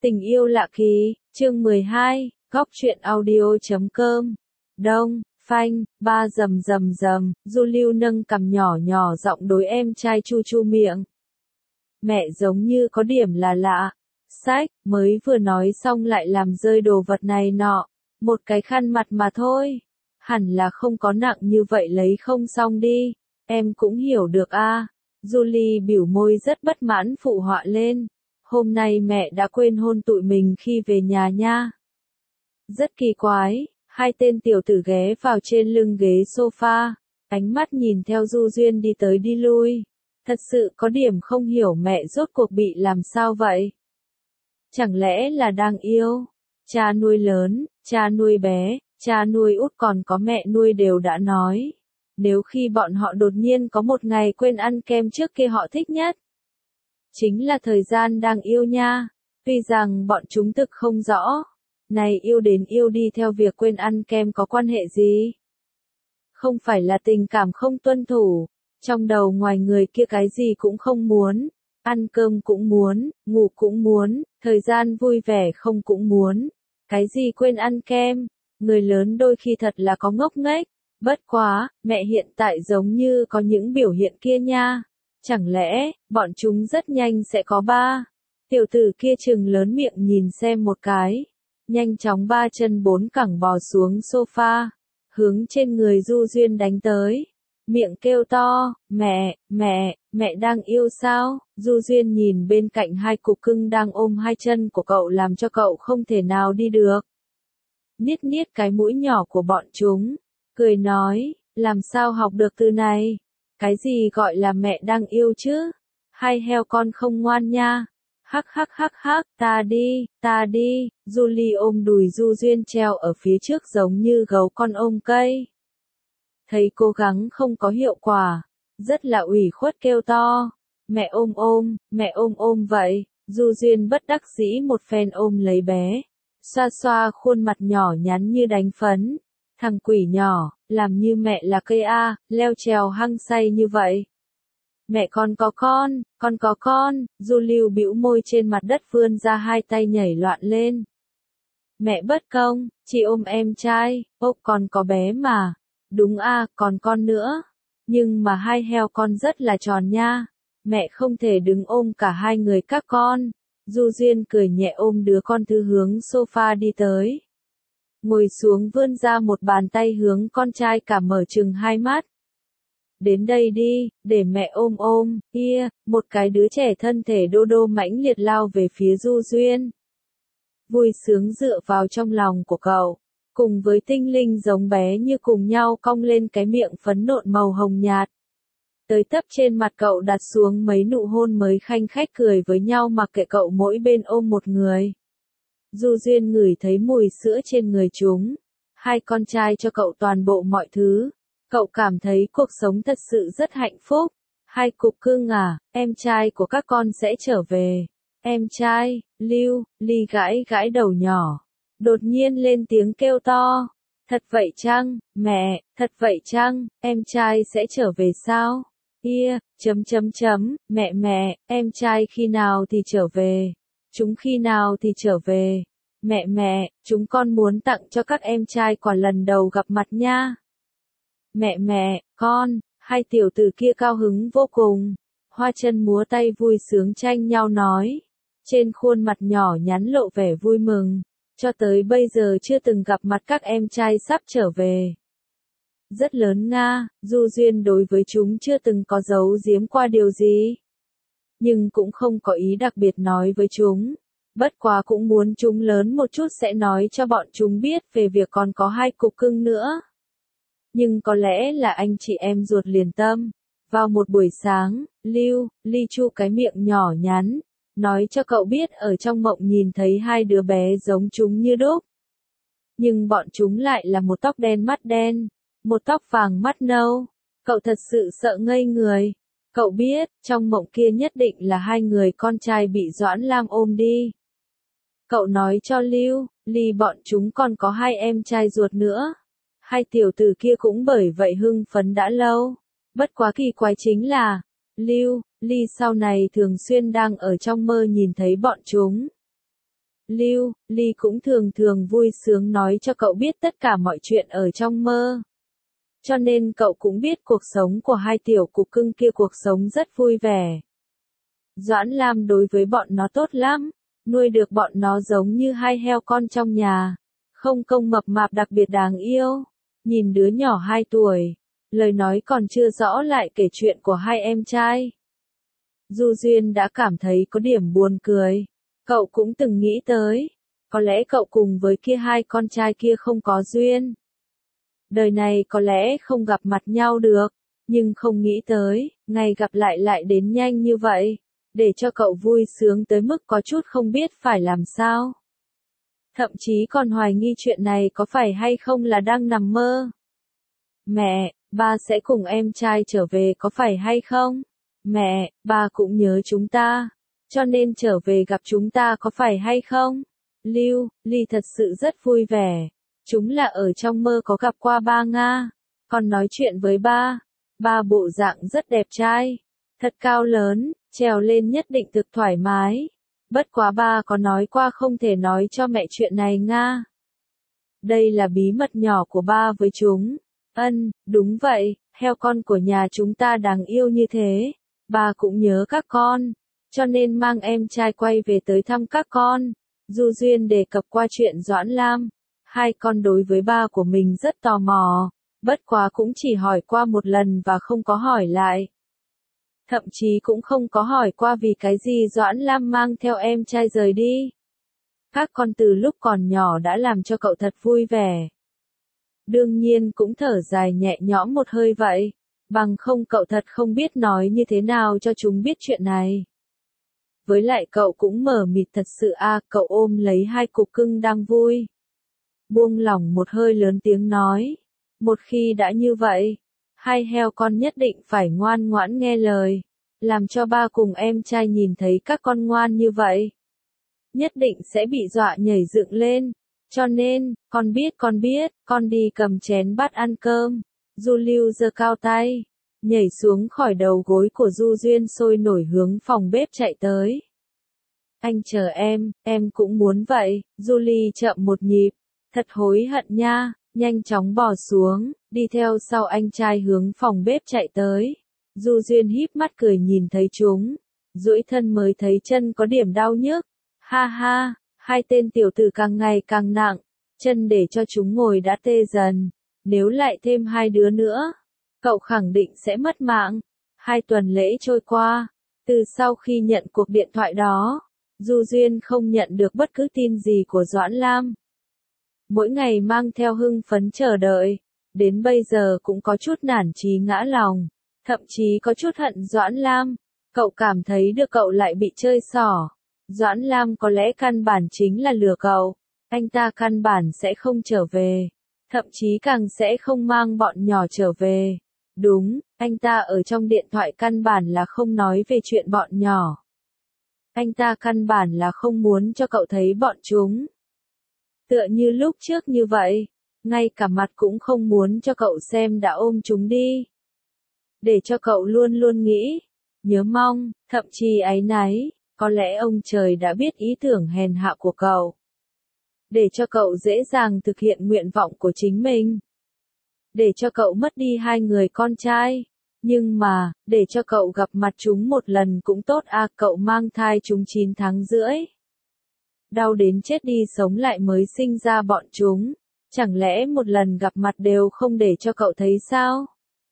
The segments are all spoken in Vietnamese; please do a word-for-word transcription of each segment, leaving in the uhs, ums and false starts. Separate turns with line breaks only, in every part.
Tình yêu lạ kỳ, chương mười hai, góc truyện audio chấm com. Đông, phanh, ba rầm rầm rầm, Du Lưu nâng cằm nhỏ nhỏ giọng đối em trai chu chu miệng. Mẹ giống như có điểm là lạ. Sách, mới vừa nói xong lại làm rơi đồ vật này nọ. Một cái khăn mặt mà thôi. Hẳn là không có nặng như vậy lấy không xong đi. Em cũng hiểu được a. À. Julie biểu môi rất bất mãn phụ họa lên. Hôm nay mẹ đã quên hôn tụi mình khi về nhà nha. Rất kỳ quái, hai tên tiểu tử ghé vào trên lưng ghế sofa, ánh mắt nhìn theo Du Duyên đi tới đi lui. Thật sự có điểm không hiểu mẹ rốt cuộc bị làm sao vậy. Chẳng lẽ là đang yêu? Cha nuôi lớn, cha nuôi bé, cha nuôi út còn có mẹ nuôi đều đã nói. Nếu khi bọn họ đột nhiên có một ngày quên ăn kem trước kia họ thích nhất. Chính là thời gian đang yêu nha. Tuy rằng bọn chúng thực không rõ. Này yêu đến yêu đi theo việc quên ăn kem có quan hệ gì? Không phải là tình cảm không tuân thủ. Trong đầu ngoài người kia cái gì cũng không muốn. Ăn cơm cũng muốn, ngủ cũng muốn, thời gian vui vẻ không cũng muốn. Cái gì quên ăn kem? Người lớn đôi khi thật là có ngốc nghếch. Bất quá, mẹ hiện tại giống như có những biểu hiện kia nha. Chẳng lẽ, bọn chúng rất nhanh sẽ có ba? Tiểu tử kia trừng lớn miệng nhìn xem một cái. Nhanh chóng ba chân bốn cẳng bò xuống sofa. Hướng trên người Du Duyên đánh tới. Miệng kêu to, mẹ, mẹ, mẹ đang yêu sao? Du Duyên nhìn bên cạnh hai cục cưng đang ôm hai chân của cậu làm cho cậu không thể nào đi được. Niết niết cái mũi nhỏ của bọn chúng. Cười nói, làm sao học được từ này? Cái gì gọi là mẹ đang yêu chứ? Hai heo con không ngoan nha. Hắc hắc hắc hắc, ta đi, ta đi. Julie ôm đùi Du Duyên treo ở phía trước giống như gấu con ôm cây. Thấy cố gắng không có hiệu quả. Rất là ủy khuất kêu to. Mẹ ôm ôm, mẹ ôm ôm vậy. Du Duyên bất đắc dĩ một phen ôm lấy bé. Xoa xoa khuôn mặt nhỏ nhắn như đánh phấn. Thằng quỷ nhỏ, làm như mẹ là cây A, leo trèo hăng say như vậy. Mẹ con có con, con có con, Du Lưu bĩu môi trên mặt đất vươn ra hai tay nhảy loạn lên. Mẹ bất công, chị ôm em trai, ốc con có bé mà. Đúng a, còn con nữa. Nhưng mà hai heo con rất là tròn nha. Mẹ không thể đứng ôm cả hai người các con. Du Duyên cười nhẹ ôm đứa con thứ hướng sofa đi tới. Ngồi xuống vươn ra một bàn tay hướng con trai cả mở trừng hai mắt. Đến đây đi, để mẹ ôm ôm, kia, một cái đứa trẻ thân thể đô đô mãnh liệt lao về phía Du Duyên. Vui sướng dựa vào trong lòng của cậu, cùng với tinh linh giống bé như cùng nhau cong lên cái miệng phấn nộn màu hồng nhạt. Tới tấp trên mặt cậu đặt xuống mấy nụ hôn mới khanh khách cười với nhau mặc kệ cậu mỗi bên ôm một người. Du Duyên ngửi thấy mùi sữa trên người chúng. Hai con trai cho cậu toàn bộ mọi thứ. Cậu cảm thấy cuộc sống thật sự rất hạnh phúc. Hai cục cưng à, em trai của các con sẽ trở về. Em trai, Lưu, Ly gãi gãi đầu nhỏ. Đột nhiên lên tiếng kêu to. Thật vậy chăng, mẹ, thật vậy chăng, em trai sẽ trở về sao? Ia, chấm chấm chấm, mẹ mẹ, em trai khi nào thì trở về? Chúng khi nào thì trở về? Mẹ mẹ, chúng con muốn tặng cho các em trai quà lần đầu gặp mặt nha. Mẹ mẹ, con, hai tiểu tử kia cao hứng vô cùng. Hoa chân múa tay vui sướng tranh nhau nói. Trên khuôn mặt nhỏ nhắn lộ vẻ vui mừng. Cho tới bây giờ chưa từng gặp mặt các em trai sắp trở về. Rất lớn nga, Du Duyên đối với chúng chưa từng có giấu giếm qua điều gì. Nhưng cũng không có ý đặc biệt nói với chúng. Bất quá cũng muốn chúng lớn một chút sẽ nói cho bọn chúng biết về việc còn có hai cục cưng nữa. Nhưng có lẽ là anh chị em ruột liền tâm. Vào một buổi sáng, Lưu, Ly chu cái miệng nhỏ nhắn, nói cho cậu biết ở trong mộng nhìn thấy hai đứa bé giống chúng như đúc. Nhưng bọn chúng lại là một tóc đen mắt đen, một tóc vàng mắt nâu. Cậu thật sự sợ ngây người. Cậu biết, trong mộng kia nhất định là hai người con trai bị Doãn Lam ôm đi. Cậu nói cho Lưu, Ly bọn chúng còn có hai em trai ruột nữa. Hai tiểu tử kia cũng bởi vậy hưng phấn đã lâu. Bất quá kỳ quái chính là, Lưu, Ly sau này thường xuyên đang ở trong mơ nhìn thấy bọn chúng. Lưu, Ly cũng thường thường vui sướng nói cho cậu biết tất cả mọi chuyện ở trong mơ. Cho nên cậu cũng biết cuộc sống của hai tiểu cục cưng kia cuộc sống rất vui vẻ. Doãn Lam đối với bọn nó tốt lắm, nuôi được bọn nó giống như hai heo con trong nhà. Không công mập mạp đặc biệt đáng yêu. Nhìn đứa nhỏ hai tuổi, lời nói còn chưa rõ lại kể chuyện của hai em trai. Du Duyên đã cảm thấy có điểm buồn cười. Cậu cũng từng nghĩ tới, có lẽ cậu cùng với kia hai con trai kia không có duyên. Đời này có lẽ không gặp mặt nhau được, nhưng không nghĩ tới, ngày gặp lại lại đến nhanh như vậy, để cho cậu vui sướng tới mức có chút không biết phải làm sao. Thậm chí còn hoài nghi chuyện này có phải hay không là đang nằm mơ. Mẹ, ba sẽ cùng em trai trở về có phải hay không? Mẹ, ba cũng nhớ chúng ta, cho nên trở về gặp chúng ta có phải hay không? Lưu, Ly thật sự rất vui vẻ. Chúng là ở trong mơ có gặp qua ba Nga, còn nói chuyện với ba. Ba bộ dạng rất đẹp trai, thật cao lớn, trèo lên nhất định thực thoải mái. Bất quá ba có nói qua không thể nói cho mẹ chuyện này Nga. Đây là bí mật nhỏ của ba với chúng. Ân, đúng vậy, heo con của nhà chúng ta đáng yêu như thế. Ba cũng nhớ các con, cho nên mang em trai quay về tới thăm các con. Du Duyên đề cập qua chuyện Doãn Lam. Hai con đối với ba của mình rất tò mò, bất quá cũng chỉ hỏi qua một lần và không có hỏi lại. Thậm chí cũng không có hỏi qua vì cái gì Doãn Lam mang theo em trai rời đi. Các con từ lúc còn nhỏ đã làm cho cậu thật vui vẻ. Đương nhiên cũng thở dài nhẹ nhõm một hơi vậy, bằng không cậu thật không biết nói như thế nào cho chúng biết chuyện này. Với lại cậu cũng mở mịt thật sự a, cậu ôm lấy hai cục cưng đang vui. Buông lỏng một hơi lớn tiếng nói, một khi đã như vậy, hai heo con nhất định phải ngoan ngoãn nghe lời, làm cho ba cùng em trai nhìn thấy các con ngoan như vậy. Nhất định sẽ bị dọa nhảy dựng lên, cho nên, con biết con biết, con đi cầm chén bát ăn cơm. Du Lưu giơ cao tay, nhảy xuống khỏi đầu gối của Du Duyên sôi nổi hướng phòng bếp chạy tới. Anh chờ em, em cũng muốn vậy. Du Ly chậm một nhịp, thật hối hận nha, nhanh chóng bò xuống, đi theo sau anh trai hướng phòng bếp chạy tới. Du Duyên híp mắt cười nhìn thấy chúng, duỗi thân mới thấy chân có điểm đau nhức. Ha ha, hai tên tiểu tử càng ngày càng nặng, chân để cho chúng ngồi đã tê dần, nếu lại thêm hai đứa nữa, cậu khẳng định sẽ mất mạng. Hai tuần lễ trôi qua, từ sau khi nhận cuộc điện thoại đó, Du Duyên không nhận được bất cứ tin gì của Doãn Lam. Mỗi ngày mang theo hưng phấn chờ đợi, đến bây giờ cũng có chút nản chí ngã lòng, thậm chí có chút hận Doãn Lam. Cậu cảm thấy được cậu lại bị chơi xỏ. Doãn Lam có lẽ căn bản chính là lừa cậu, anh ta căn bản sẽ không trở về, thậm chí càng sẽ không mang bọn nhỏ trở về. Đúng, anh ta ở trong điện thoại căn bản là không nói về chuyện bọn nhỏ. Anh ta căn bản là không muốn cho cậu thấy bọn chúng. Tựa như lúc trước như vậy, ngay cả mặt cũng không muốn cho cậu xem đã ôm chúng đi. Để cho cậu luôn luôn nghĩ, nhớ mong, thậm chí áy náy, có lẽ ông trời đã biết ý tưởng hèn hạ của cậu. Để cho cậu dễ dàng thực hiện nguyện vọng của chính mình. Để cho cậu mất đi hai người con trai. Nhưng mà, để cho cậu gặp mặt chúng một lần cũng tốt à, cậu mang thai chúng chín tháng rưỡi. Đau đến chết đi sống lại mới sinh ra bọn chúng. Chẳng lẽ một lần gặp mặt đều không để cho cậu thấy sao?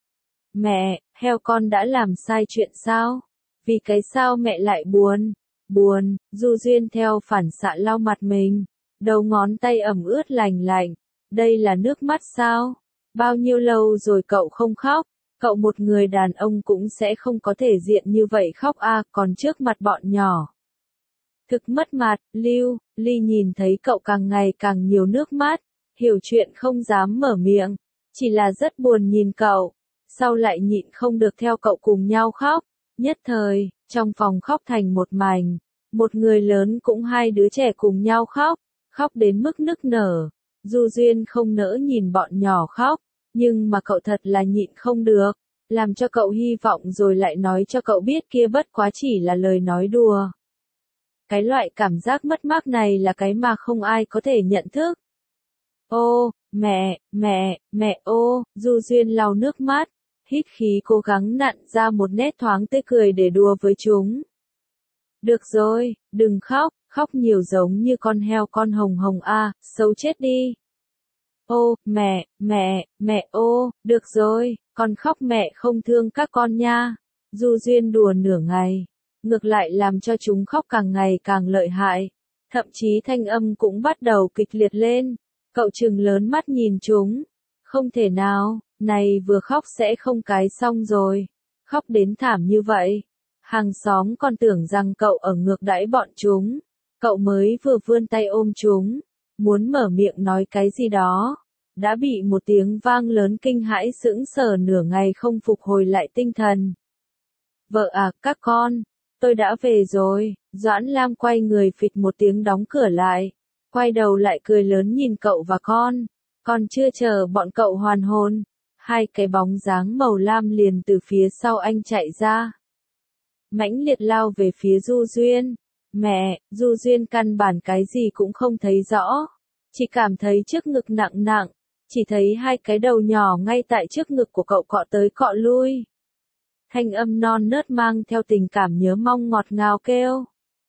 Mẹ, heo con đã làm sai chuyện sao? Vì cái sao mẹ lại buồn? Buồn, Du Duyên theo phản xạ lau mặt mình. Đầu ngón tay ẩm ướt lành lạnh. Đây là nước mắt sao? Bao nhiêu lâu rồi cậu không khóc? Cậu một người đàn ông cũng sẽ không có thể diện như vậy khóc à, còn trước mặt bọn nhỏ. Thực mất mặt, Lưu, Ly nhìn thấy cậu càng ngày càng nhiều nước mắt, hiểu chuyện không dám mở miệng, chỉ là rất buồn nhìn cậu, sau lại nhịn không được theo cậu cùng nhau khóc, nhất thời, trong phòng khóc thành một mảnh, một người lớn cũng hai đứa trẻ cùng nhau khóc, khóc đến mức nức nở. Du Duyên không nỡ nhìn bọn nhỏ khóc, nhưng mà cậu thật là nhịn không được, làm cho cậu hy vọng rồi lại nói cho cậu biết kia bất quá chỉ là lời nói đùa. Cái loại cảm giác mất mát này là cái mà không ai có thể nhận thức. Ô, mẹ, mẹ, mẹ ô, Du Duyên lau nước mắt, hít khí cố gắng nặn ra một nét thoáng tươi cười để đùa với chúng. Được rồi, đừng khóc, khóc nhiều giống như con heo con hồng hồng a, xấu chết đi. Ô, mẹ, mẹ, mẹ ô, được rồi, con khóc mẹ không thương các con nha. Du Duyên đùa nửa ngày, ngược lại làm cho chúng khóc càng ngày càng lợi hại. Thậm chí thanh âm cũng bắt đầu kịch liệt lên. Cậu trừng lớn mắt nhìn chúng. Không thể nào, này vừa khóc sẽ không cái xong rồi. Khóc đến thảm như vậy. Hàng xóm còn tưởng rằng cậu ở ngược đãi bọn chúng. Cậu mới vừa vươn tay ôm chúng, muốn mở miệng nói cái gì đó. Đã bị một tiếng vang lớn kinh hãi sững sờ nửa ngày không phục hồi lại tinh thần. Vợ à, các con, tôi đã về rồi. Doãn Lam quay người phịch một tiếng đóng cửa lại. Quay đầu lại cười lớn nhìn cậu và con. Còn chưa chờ bọn cậu hoàn hồn. Hai cái bóng dáng màu lam liền từ phía sau anh chạy ra. Mãnh liệt lao về phía Du Duyên. Mẹ, Du Duyên căn bản cái gì cũng không thấy rõ. Chỉ cảm thấy trước ngực nặng nặng. Chỉ thấy hai cái đầu nhỏ ngay tại trước ngực của cậu cọ tới cọ lui. Thanh âm non nớt mang theo tình cảm nhớ mong ngọt ngào kêu.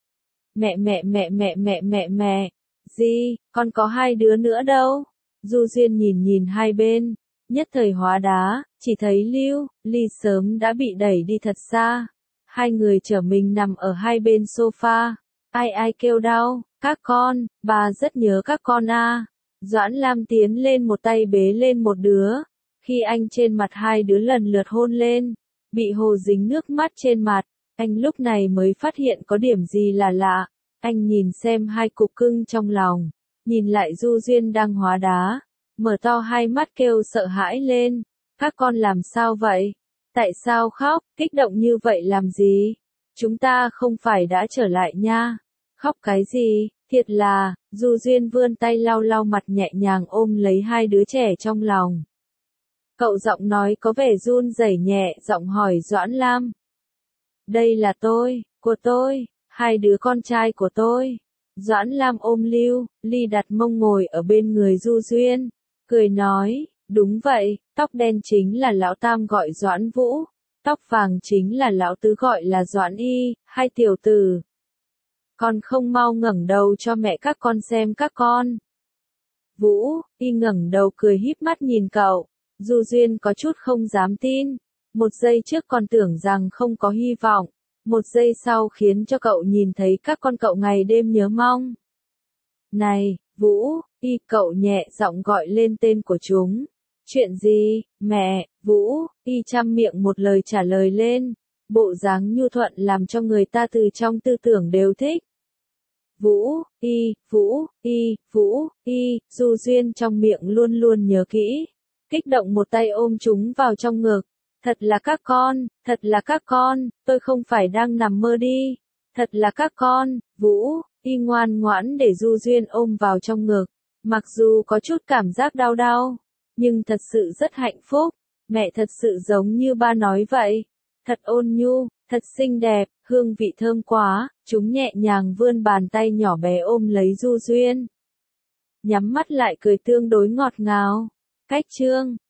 Mẹ mẹ mẹ mẹ mẹ mẹ mẹ. Gì, con có hai đứa nữa đâu. Du Duyên nhìn nhìn hai bên. Nhất thời hóa đá, chỉ thấy Lưu, Ly sớm đã bị đẩy đi thật xa. Hai người trở mình nằm ở hai bên sofa. Ai ai kêu đau, các con, bà rất nhớ các con a. Doãn Lam tiến lên một tay bế lên một đứa. Khi anh trên mặt hai đứa lần lượt hôn lên, bị hồ dính nước mắt trên mặt, anh lúc này mới phát hiện có điểm gì là lạ. Anh nhìn xem hai cục cưng trong lòng, nhìn lại Du Duyên đang hóa đá, mở to hai mắt kêu sợ hãi lên. Các con làm sao vậy? Tại sao khóc, kích động như vậy làm gì? Chúng ta không phải đã trở lại nha. Khóc cái gì? Thiệt là, Du Duyên vươn tay lau lau mặt nhẹ nhàng ôm lấy hai đứa trẻ trong lòng. Cậu giọng nói có vẻ run rẩy nhẹ, giọng hỏi Doãn Lam. Đây là tôi, của tôi, hai đứa con trai của tôi. Doãn Lam ôm Lưu, Ly đặt mông ngồi ở bên người Du Duyên, cười nói, đúng vậy, tóc đen chính là lão tam gọi Doãn Vũ, tóc vàng chính là lão tứ gọi là Doãn Y, hai tiểu tử. Con không mau ngẩng đầu cho mẹ các con xem các con. Vũ, Y ngẩng đầu cười híp mắt nhìn cậu. Du Duyên có chút không dám tin. Một giây trước còn tưởng rằng không có hy vọng. Một giây sau khiến cho cậu nhìn thấy các con cậu ngày đêm nhớ mong. Này, Vũ, Y, cậu nhẹ giọng gọi lên tên của chúng. Chuyện gì, mẹ, Vũ, Y chăm miệng một lời trả lời lên. Bộ dáng nhu thuận làm cho người ta từ trong tư tưởng đều thích. Vũ, Y, Vũ, Y, Vũ, Y, Du Duyên trong miệng luôn luôn nhớ kỹ. Kích động một tay ôm chúng vào trong ngực. Thật là các con, thật là các con, tôi không phải đang nằm mơ đi. Thật là các con, Vũ, Y ngoan ngoãn để Du Duyên ôm vào trong ngực. Mặc dù có chút cảm giác đau đau, nhưng thật sự rất hạnh phúc. Mẹ thật sự giống như ba nói vậy. Thật ôn nhu, thật xinh đẹp, hương vị thơm quá. Chúng nhẹ nhàng vươn bàn tay nhỏ bé ôm lấy Du Duyên. Nhắm mắt lại cười tương đối ngọt ngào. Cách chương